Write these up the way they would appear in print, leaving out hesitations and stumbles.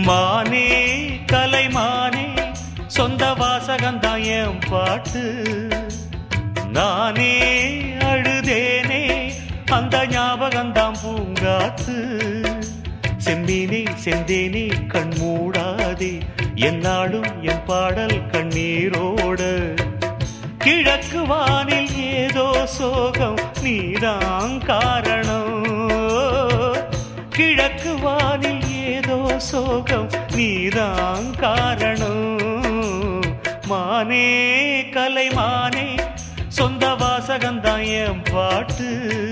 மானே கலைமானே சொந்த வாசகந்தான் என் பாட்டு. நானே அழுதேனே அந்த ஞாபகந்தான் பூங்காத்து. செம்மீனே செந்தேனே கண் மூடாதே என்னாலும் என் பாடல் கண்ணீரோட. கிழக்கு வானில் ஏதோ சோகம் நீதான் காரணம். கிழக்கு வானில் ஏதோ சோகம் நீதான் காரணம். மானே கலைமானே சொந்த வாசகந்தான் என் பாட்டு.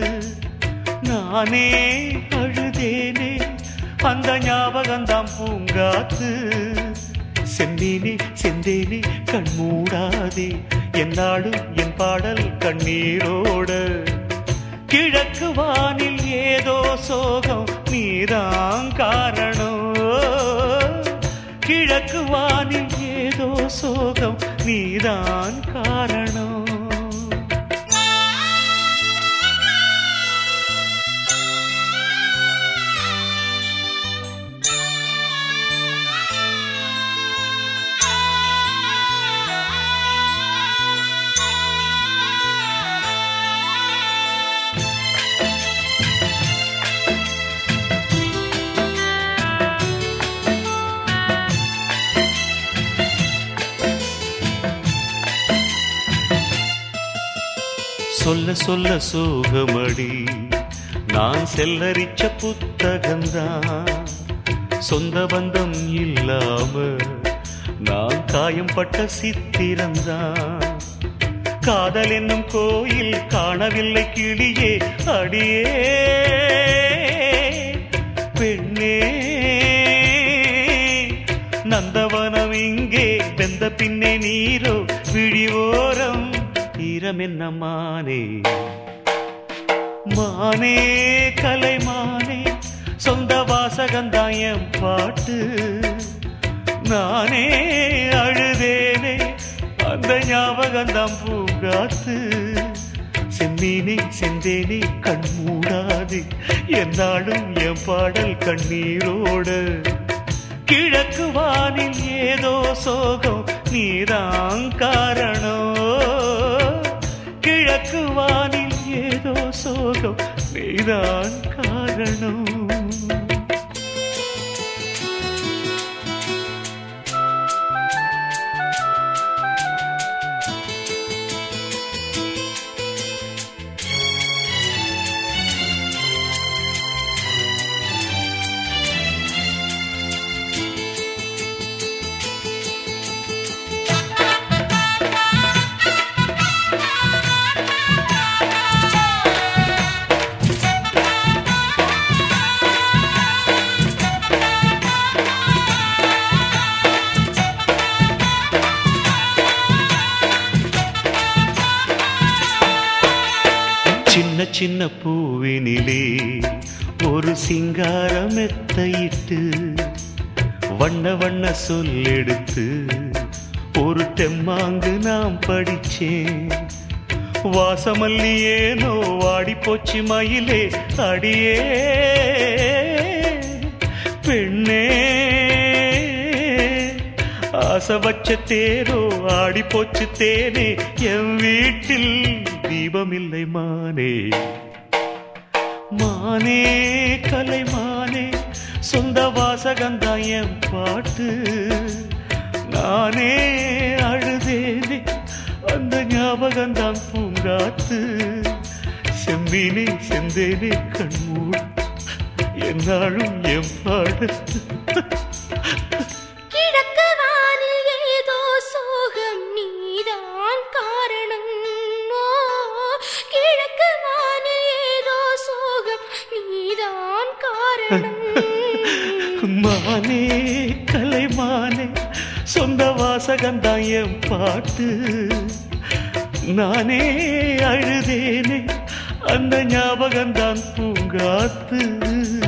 நானே அழுதேனே அந்த ஞாபகந்தான் பூங்காத்து. செந்தேனே செந்தேனே கண் மூடாதே என்னாலும் என் பாடல் கண்ணீரோட. கிழக்கு வானில் ஏதோ சோகம் நீதான் காரணம். கிழக்கு வானில் ஏதோ சோகம் நீதான் காரணம். சொல்ல சொல்ல சோகமடி நான் செல்லரிச்ச புத்தகந்தான். சொந்த பந்தம் இல்லாம நான் காயம் பட்ட சித்திரந்தான். காதல் என்னும் கோயில் காணவில்லை கிளியே அடியே பெண்ணே. நந்தவனம் இங்கே வெந்த பின்னே நீரோ விழிவோரம் ஈரமென்ன மானே. மானே கலைமானே சொந்த வாசகந்தான் என் பாட்டு. நானே அழுதேனே அந்த ஞாபகந்தான் பூங்காத்து. செம்மீனே செந்தேனே கண் மூடாது என்னாலும் என் பாடல் கண்ணீரோட. கிழக்கு வானில் ஏதோ சோகம் நீதான் காரணம். கிழக்கு வானில் ஏதோ சோகம் நீதான் காரணம். சின்ன சின்ன பூவினிலே ஒரு சிங்காரமெத்தையிட்டு வண்ண வண்ண சொல்லெடுத்து ஒரு தெம்மாங்கு நாம் படிச்சேன். வாசமல்லி ஏனோ வாடி போச்சு மயிலே அடியே பெண்ணே. ஆசை வச்ச தேரோ ஆடி போச்சு தேனே என் வீட்டில் தீபமில்லை மானே. மானே கலைமானே சொந்த வாசகந்தான் என் பாட்டு. நானே அழுதேனே அந்த ஞாபகந்தான் பூங்காத்து. செம்பீனே செந்தேனே கண்மூட என்னாலும் என் பாடத்து. கிழக்கு வானில் ஏதோ சோகம் நீதான் காரணம். கிழக்கு வானில் ஏதோ சோகம் நீதான் காரணம். மானே கலைமானே சொந்த வாசகந்தான் என் பாட்டு. நானே அழுதேனே அந்த ஞாபகந்தான் பூங்காத்து.